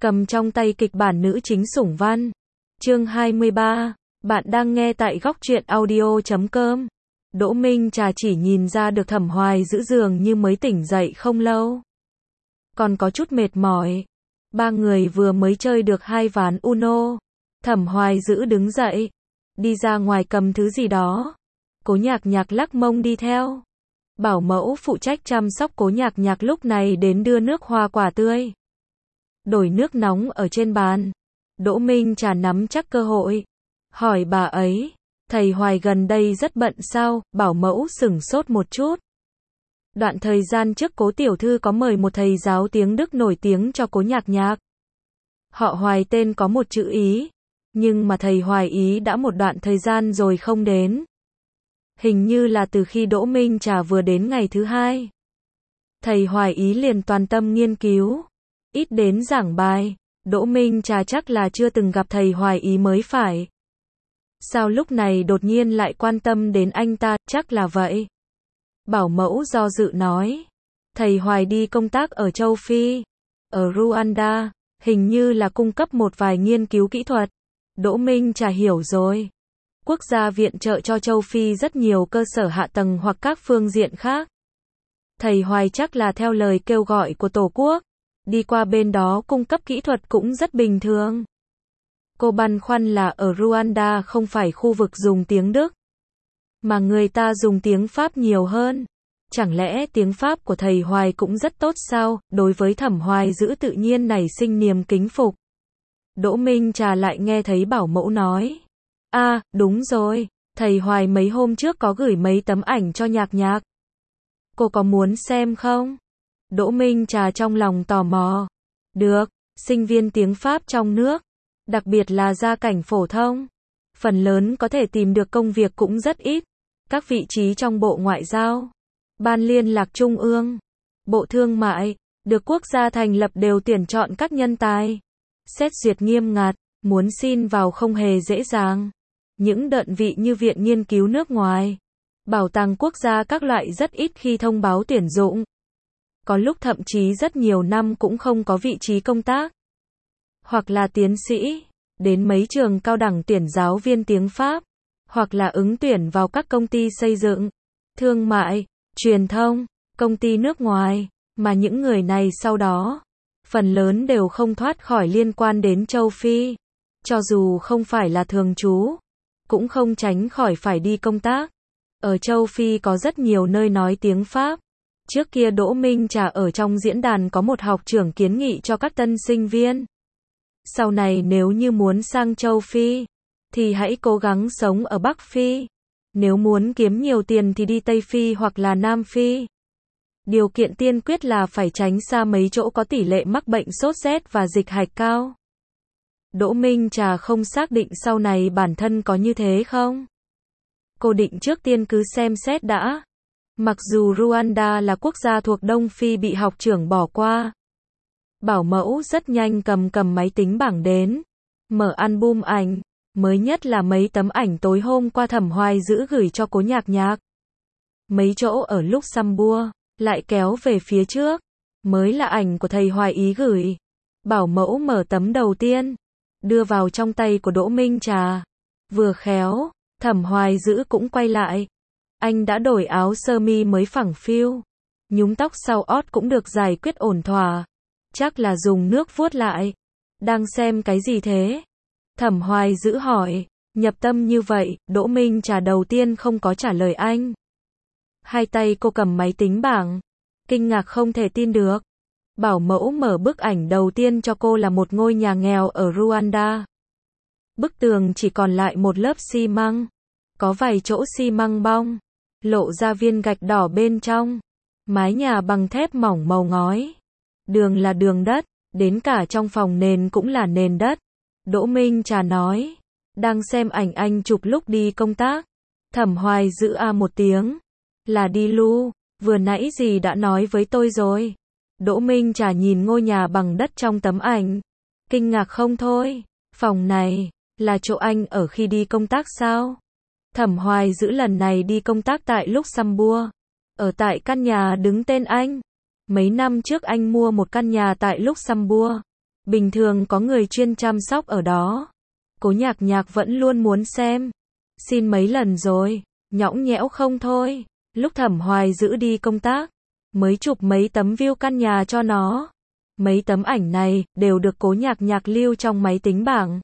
cầm trong tay kịch bản nữ chính Sủng Văn. Chương 23. Bạn đang nghe tại góc truyện audio.com. Đỗ Minh Trà chỉ nhìn ra được Thẩm Hoài Dữ dường như mới tỉnh dậy không lâu. Còn có chút mệt mỏi. Ba người vừa mới chơi được 2 ván Uno. Thẩm Hoài Dữ đứng dậy. Đi ra ngoài cầm thứ gì đó. Cố Nhạc Nhạc lắc mông đi theo. Bảo mẫu phụ trách chăm sóc Cố Nhạc Nhạc lúc này đến đưa nước hoa quả tươi. Đổi nước nóng ở trên bàn. Đỗ Minh Trà nắm chắc cơ hội. Hỏi bà ấy, thầy Hoài gần đây rất bận sao? Bảo mẫu sửng sốt một chút. Đoạn thời gian trước Cố tiểu thư có mời một thầy giáo tiếng Đức nổi tiếng cho Cố Nhạc Nhạc. Họ Hoài tên có một chữ Ý. Nhưng mà thầy Hoài Ý đã một đoạn thời gian rồi không đến. Hình như là từ khi Đỗ Minh Trà vừa đến ngày thứ 2. Thầy Hoài Ý liền toàn tâm nghiên cứu. Ít đến giảng bài. Đỗ Minh Trà chắc là chưa từng gặp thầy Hoài Ý mới phải. Sao lúc này đột nhiên lại quan tâm đến anh ta, chắc là vậy. Bảo mẫu do dự nói. Thầy Hoài đi công tác ở châu Phi. Ở Rwanda, hình như là cung cấp một vài nghiên cứu kỹ thuật. Đỗ Minh Trà hiểu rồi. Quốc gia viện trợ cho châu Phi rất nhiều cơ sở hạ tầng hoặc các phương diện khác. Thầy Hoài chắc là theo lời kêu gọi của Tổ quốc. Đi qua bên đó cung cấp kỹ thuật cũng rất bình thường. Cô băn khoăn là ở Rwanda không phải khu vực dùng tiếng Đức, mà người ta dùng tiếng Pháp nhiều hơn. Chẳng lẽ tiếng Pháp của thầy Hoài cũng rất tốt sao? Đối với Thẩm Hoài Dữ tự nhiên nảy sinh niềm kính phục. Đỗ Minh Trà lại nghe thấy bảo mẫu nói. Đúng rồi, thầy Hoài mấy hôm trước có gửi mấy tấm ảnh cho Nhạc Nhạc. Cô có muốn xem không? Đỗ Minh Trà trong lòng tò mò. Được, sinh viên tiếng Pháp trong nước, đặc biệt là gia cảnh phổ thông, phần lớn có thể tìm được công việc cũng rất ít. Các vị trí trong Bộ Ngoại giao, Ban Liên lạc Trung ương, Bộ Thương mại, được quốc gia thành lập đều tuyển chọn các nhân tài. Xét duyệt nghiêm ngặt, muốn xin vào không hề dễ dàng. Những đơn vị như Viện Nghiên cứu nước ngoài, Bảo tàng quốc gia các loại rất ít khi thông báo tuyển dụng. Có lúc thậm chí rất nhiều năm cũng không có vị trí công tác. Hoặc là tiến sĩ, đến mấy trường cao đẳng tuyển giáo viên tiếng Pháp, hoặc là ứng tuyển vào các công ty xây dựng, thương mại, truyền thông, công ty nước ngoài, mà những người này sau đó, phần lớn đều không thoát khỏi liên quan đến châu Phi. Cho dù không phải là thường trú, cũng không tránh khỏi phải đi công tác. Ở châu Phi có rất nhiều nơi nói tiếng Pháp. Trước kia Đỗ Minh Trà ở trong diễn đàn có một học trưởng kiến nghị cho các tân sinh viên. Sau này nếu như muốn sang châu Phi, thì hãy cố gắng sống ở Bắc Phi. Nếu muốn kiếm nhiều tiền thì đi Tây Phi hoặc là Nam Phi. Điều kiện tiên quyết là phải tránh xa mấy chỗ có tỷ lệ mắc bệnh sốt rét và dịch hạch cao. Đỗ Minh Trà không xác định sau này bản thân có như thế không. Cô định trước tiên cứ xem xét đã. Mặc dù Rwanda là quốc gia thuộc Đông Phi bị học trưởng bỏ qua. Bảo mẫu rất nhanh cầm máy tính bảng đến. Mở album ảnh. Mới nhất là mấy tấm ảnh tối hôm qua Thẩm Hoài Dữ gửi cho Cố Nhạc Nhạc. Mấy chỗ ở Luxembourg, lại kéo về phía trước. Mới là ảnh của thầy Hoài Ý gửi. Bảo mẫu mở tấm đầu tiên. Đưa vào trong tay của Đỗ Minh Trà. Vừa khéo, Thẩm Hoài Dữ cũng quay lại. Anh đã đổi áo sơ mi mới phẳng phiu. Nhúm tóc sau ót cũng được giải quyết ổn thỏa. Chắc là dùng nước vuốt lại. Đang xem cái gì thế? Thẩm Hoài Dữ hỏi. Nhập tâm như vậy, Đỗ Minh Trà đầu tiên không có trả lời anh. Hai tay cô cầm máy tính bảng. Kinh ngạc không thể tin được. Bảo mẫu mở bức ảnh đầu tiên cho cô là một ngôi nhà nghèo ở Rwanda. Bức tường chỉ còn lại một lớp xi măng. Có vài chỗ xi măng bong. Lộ ra viên gạch đỏ bên trong. Mái nhà bằng thép mỏng màu ngói. Đường là đường đất, đến cả trong phòng nền cũng là nền đất. Đỗ Minh Trà nói. Đang xem ảnh anh chụp lúc đi công tác. Thẩm Hoài Dữ một tiếng. Là đi lưu, vừa nãy gì đã nói với tôi rồi. Đỗ Minh Trà nhìn ngôi nhà bằng đất trong tấm ảnh. Kinh ngạc không thôi. Phòng này, là chỗ anh ở khi đi công tác sao? Thẩm Hoài Dữ lần này đi công tác tại Luxembourg. Ở tại căn nhà đứng tên anh. Mấy năm trước anh mua một căn nhà tại Luxembourg. Bình thường có người chuyên chăm sóc ở đó. Cố Nhạc Nhạc vẫn luôn muốn xem. Xin mấy lần rồi, nhõng nhẽo không thôi. Lúc Thẩm Hoài Dữ đi công tác, mới chụp mấy tấm view căn nhà cho nó. Mấy tấm ảnh này, đều được Cố Nhạc Nhạc lưu trong máy tính bảng.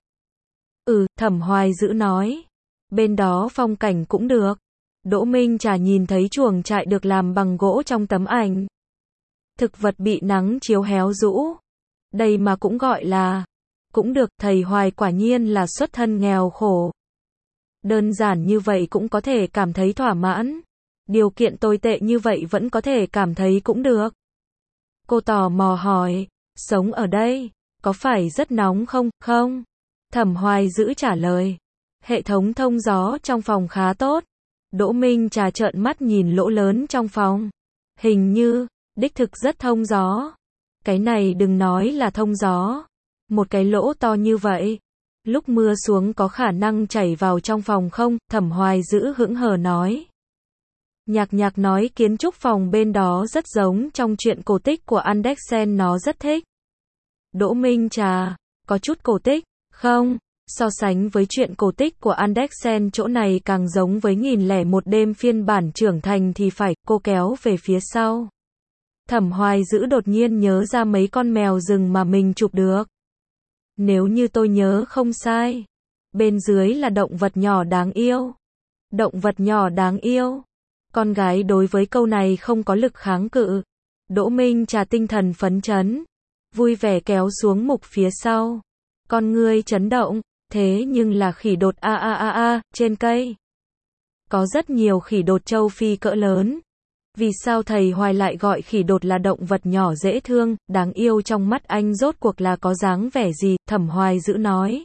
Thẩm Hoài Dữ nói. Bên đó phong cảnh cũng được. Đỗ Minh Trà nhìn thấy chuồng trại được làm bằng gỗ trong tấm ảnh. Thực vật bị nắng chiếu héo rũ. Đây mà cũng gọi là. Cũng được, thầy Hoài quả nhiên là xuất thân nghèo khổ. Đơn giản như vậy cũng có thể cảm thấy thỏa mãn. Điều kiện tồi tệ như vậy vẫn có thể cảm thấy cũng được. Cô tò mò hỏi, sống ở đây, có phải rất nóng không? Không. Thẩm Hoài Dữ trả lời. Hệ thống thông gió trong phòng khá tốt. Đỗ Minh Trà trợn mắt nhìn lỗ lớn trong phòng. Hình như, đích thực rất thông gió. Cái này đừng nói là thông gió. Một cái lỗ to như vậy. Lúc mưa xuống có khả năng chảy vào trong phòng không? Thẩm Hoài Dữ hững hờ nói. Nhạc Nhạc nói kiến trúc phòng bên đó rất giống trong truyện cổ tích của Andersen, nó rất thích. Đỗ Minh Trà, có chút cổ tích, không? So sánh với truyện cổ tích của Andersen, chỗ này càng giống với 1001 đêm phiên bản trưởng thành thì phải. Cô kéo về phía sau. Thẩm Hoài Dữ đột nhiên nhớ ra mấy con mèo rừng mà mình chụp được. Nếu như tôi nhớ không sai, bên dưới là động vật nhỏ đáng yêu. Động vật nhỏ đáng yêu. Con gái đối với câu này không có lực kháng cự. Đỗ Minh Trà tinh thần phấn chấn, vui vẻ kéo xuống mục phía sau. Con ngươi chấn động, thế nhưng là khỉ đột trên cây. Có rất nhiều khỉ đột châu Phi cỡ lớn. Vì sao thầy Hoài lại gọi khỉ đột là động vật nhỏ dễ thương, đáng yêu trong mắt anh rốt cuộc là có dáng vẻ gì? Thẩm Hoài Dữ nói.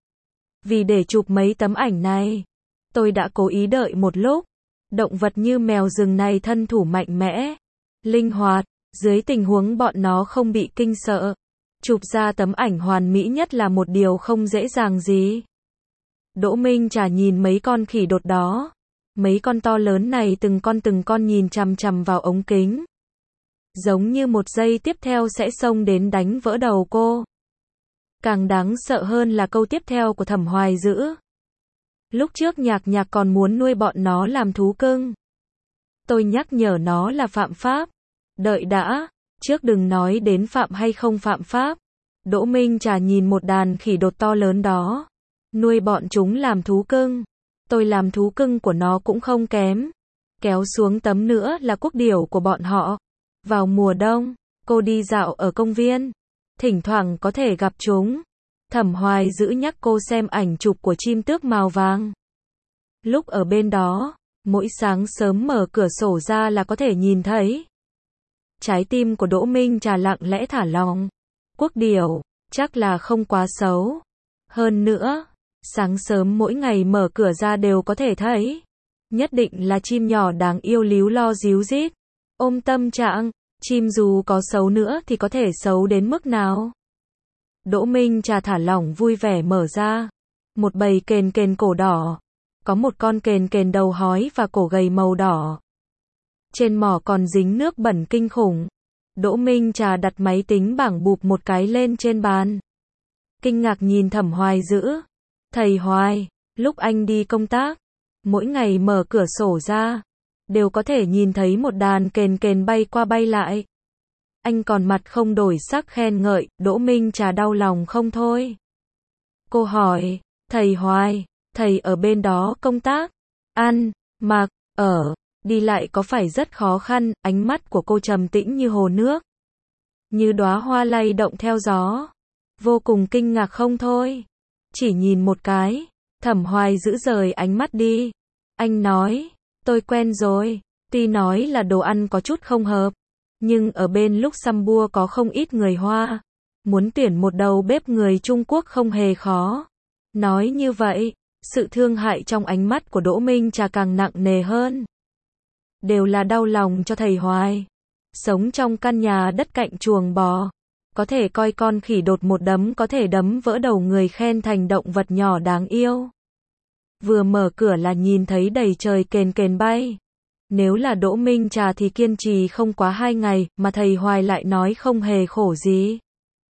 Vì để chụp mấy tấm ảnh này, tôi đã cố ý đợi một lúc. Động vật như mèo rừng này thân thủ mạnh mẽ, linh hoạt, dưới tình huống bọn nó không bị kinh sợ. Chụp ra tấm ảnh hoàn mỹ nhất là một điều không dễ dàng gì. Đỗ Minh Trà nhìn mấy con khỉ đột đó. Mấy con to lớn này từng con nhìn chằm chằm vào ống kính. Giống như một giây tiếp theo sẽ xông đến đánh vỡ đầu cô. Càng đáng sợ hơn là câu tiếp theo của Thẩm Hoài Dữ. Lúc trước Nhạc Nhạc còn muốn nuôi bọn nó làm thú cưng. Tôi nhắc nhở nó là phạm pháp. Đợi đã, trước đừng nói đến phạm hay không phạm pháp. Đỗ Minh Trà nhìn một đàn khỉ đột to lớn đó. Nuôi bọn chúng làm thú cưng. Tôi làm thú cưng của nó cũng không kém. Kéo xuống tấm nữa là quốc điểu của bọn họ. Vào mùa đông, cô đi dạo ở công viên. Thỉnh thoảng có thể gặp chúng. Thẩm Hoài Dữ nhắc cô xem ảnh chụp của chim tước màu vàng. Lúc ở bên đó, mỗi sáng sớm mở cửa sổ ra là có thể nhìn thấy. Trái tim của Đỗ Minh Trà lặng lẽ thả lỏng. Quốc điểu, chắc là không quá xấu. Hơn nữa, sáng sớm mỗi ngày mở cửa ra đều có thể thấy. Nhất định là chim nhỏ đáng yêu líu lo díu dít. Ôm tâm trạng, chim dù có xấu nữa thì có thể xấu đến mức nào. Đỗ Minh Trà thả lỏng vui vẻ mở ra. Một bầy kền kền cổ đỏ. Có một con kền kền đầu hói và cổ gầy màu đỏ. Trên mỏ còn dính nước bẩn kinh khủng. Đỗ Minh Trà đặt máy tính bảng bụp một cái lên trên bàn. Kinh ngạc nhìn Thẩm Hoài Dữ. Thầy Hoài, lúc anh đi công tác, mỗi ngày mở cửa sổ ra, đều có thể nhìn thấy một đàn kền kền bay qua bay lại. Anh còn mặt không đổi sắc khen ngợi. Đỗ Minh Trà đau lòng không thôi. Cô hỏi, thầy Hoài, thầy ở bên đó công tác, ăn, mặc, ở, đi lại có phải rất khó khăn? Ánh mắt của cô trầm tĩnh như hồ nước, như đóa hoa lay động theo gió. Vô cùng kinh ngạc không thôi. Chỉ nhìn một cái, Thẩm Hoài Dữ rời ánh mắt đi. Anh nói, tôi quen rồi. Tuy nói là đồ ăn có chút không hợp, nhưng ở bên Luxembourg có không ít người Hoa. Muốn tuyển một đầu bếp người Trung Quốc không hề khó. Nói như vậy, sự thương hại trong ánh mắt của Đỗ Minh Trà càng nặng nề hơn. Đều là đau lòng cho thầy Hoài. Sống trong căn nhà đất cạnh chuồng bò. Có thể coi con khỉ đột một đấm có thể đấm vỡ đầu người khen thành động vật nhỏ đáng yêu. Vừa mở cửa là nhìn thấy đầy trời kền kền bay. Nếu là Đỗ Minh Trà thì kiên trì không quá 2 ngày, mà thầy Hoài lại nói không hề khổ gì.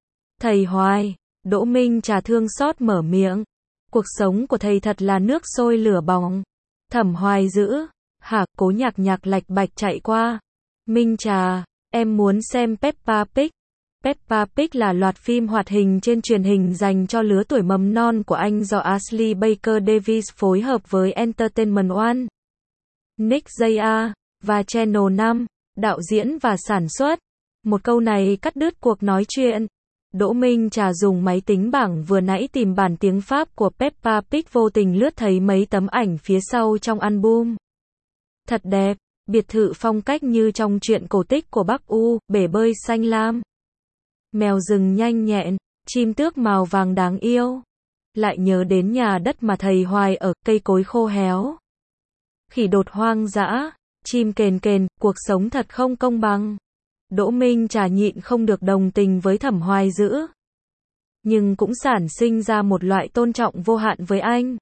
Thầy Hoài, Đỗ Minh Trà thương xót mở miệng. Cuộc sống của thầy thật là nước sôi lửa bỏng. Thẩm Hoài Dữ, hả, Cố Nhạc Nhạc lạch bạch chạy qua. Minh Trà, em muốn xem Peppa Pig. Peppa Pig là loạt phim hoạt hình trên truyền hình dành cho lứa tuổi mầm non của Anh do Ashley Baker Davies phối hợp với Entertainment One, Nick Jr. và Channel 5, đạo diễn và sản xuất. Một câu này cắt đứt cuộc nói chuyện. Đỗ Minh Trà dùng máy tính bảng vừa nãy tìm bản tiếng Pháp của Peppa Pig, vô tình lướt thấy mấy tấm ảnh phía sau trong album. Thật đẹp, biệt thự phong cách như trong truyện cổ tích của Bắc U, bể bơi xanh lam, mèo rừng nhanh nhẹn, chim tước màu vàng đáng yêu. Lại nhớ đến nhà đất mà thầy Hoài ở, cây cối khô héo, khỉ đột hoang dã, chim kền kền, cuộc sống thật không công bằng. Đỗ Minh Trà nhịn không được đồng tình với Thẩm Hoài Dữ, nhưng cũng sản sinh ra một loại tôn trọng vô hạn với anh.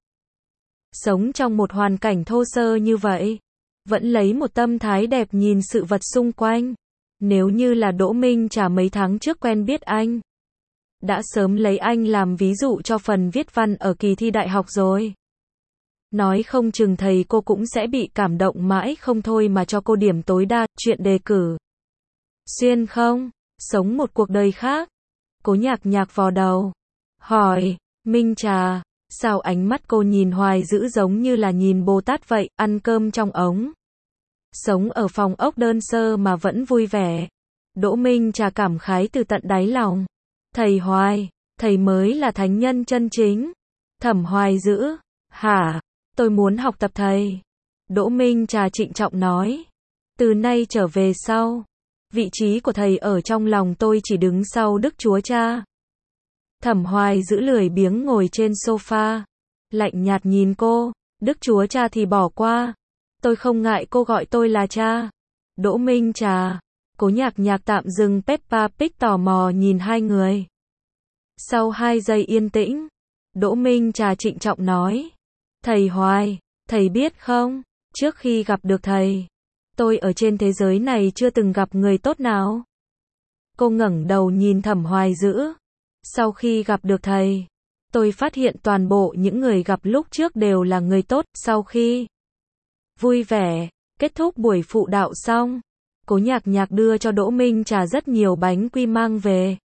Sống trong một hoàn cảnh thô sơ như vậy, vẫn lấy một tâm thái đẹp nhìn sự vật xung quanh. Nếu như là Đỗ Minh Trà mấy tháng trước quen biết anh, đã sớm lấy anh làm ví dụ cho phần viết văn ở kỳ thi đại học rồi. Nói không chừng thầy cô cũng sẽ bị cảm động mãi không thôi mà cho cô điểm tối đa. Chuyện đề cử xuyên không, sống một cuộc đời khác. Cố Nhạc Nhạc vò đầu, hỏi, Minh Trà, sao ánh mắt cô nhìn Hoài Dữ giống như là nhìn Bồ Tát vậy, ăn cơm trong ống, sống ở phòng ốc đơn sơ mà vẫn vui vẻ. Đỗ Minh Trà cảm khái từ tận đáy lòng. Thầy Hoài, thầy mới là thánh nhân chân chính. Thẩm Hoài Dữ, hả, tôi muốn học tập thầy. Đỗ Minh Trà trịnh trọng nói, từ nay trở về sau, vị trí của thầy ở trong lòng tôi chỉ đứng sau Đức Chúa Cha. Thẩm Hoài Dữ lười biếng ngồi trên sofa, lạnh nhạt nhìn cô. Đức Chúa Cha thì bỏ qua, tôi không ngại cô gọi tôi là cha. Đỗ Minh Trà, Cố Nhạc Nhạc tạm dừng Peppa Pig tò mò nhìn hai người. Sau 2 giây yên tĩnh, Đỗ Minh Trà trịnh trọng nói, thầy Hoài, thầy biết không, trước khi gặp được thầy, tôi ở trên thế giới này chưa từng gặp người tốt nào. Cô ngẩng đầu nhìn Thẩm Hoài Dữ. Sau khi gặp được thầy, tôi phát hiện toàn bộ những người gặp lúc trước đều là người tốt. Sau khi vui vẻ kết thúc buổi phụ đạo xong, Cố Nhạc Nhạc đưa cho Đỗ Minh Trà rất nhiều bánh quy mang về.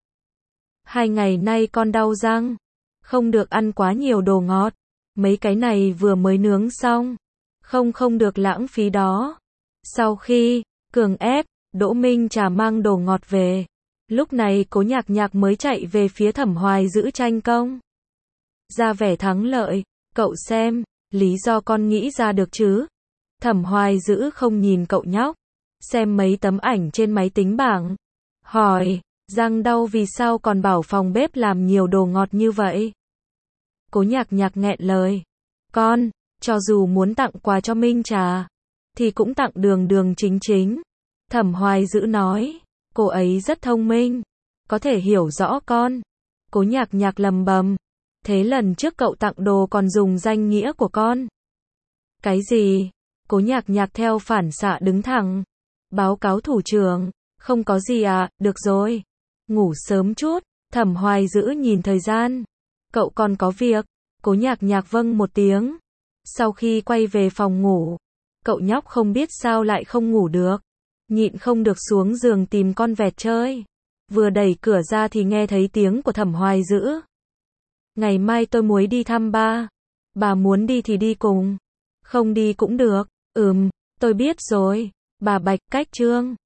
2 ngày nay con đau răng, không được ăn quá nhiều đồ ngọt. Mấy cái này vừa mới nướng xong, không được lãng phí đó. Sau khi cường ép, Đỗ Minh Trà mang đồ ngọt về. Lúc này Cố Nhạc Nhạc mới chạy về phía Thẩm Hoài Dữ tranh công, ra vẻ thắng lợi. Cậu xem, lý do con nghĩ ra được chứ? Thẩm Hoài Dữ không nhìn cậu nhóc, xem mấy tấm ảnh trên máy tính bảng, hỏi, răng đau vì sao còn bảo phòng bếp làm nhiều đồ ngọt như vậy? Cố Nhạc Nhạc nghẹn lời, con, cho dù muốn tặng quà cho Minh Trà, thì cũng tặng Đường Đường Chính Chính. Thẩm Hoài Dữ nói, cô ấy rất thông minh, có thể hiểu rõ con. Cố Nhạc Nhạc lầm bầm, thế lần trước cậu tặng đồ còn dùng danh nghĩa của con. Cái gì? Cố Nhạc Nhạc theo phản xạ đứng thẳng. Báo cáo thủ trưởng, không có gì à, được rồi. Ngủ sớm chút. Thẩm Hoài Dữ nhìn thời gian. Cậu còn có việc. Cố Nhạc Nhạc vâng một tiếng. Sau khi quay về phòng ngủ, cậu nhóc không biết sao lại không ngủ được. Nhịn không được xuống giường tìm con vẹt chơi. Vừa đẩy cửa ra thì nghe thấy tiếng của Thẩm Hoài Dữ. Ngày mai tôi muốn đi thăm ba. Bà muốn đi thì đi cùng. Không đi cũng được. Tôi biết rồi. Bà Bạch Cách Trương.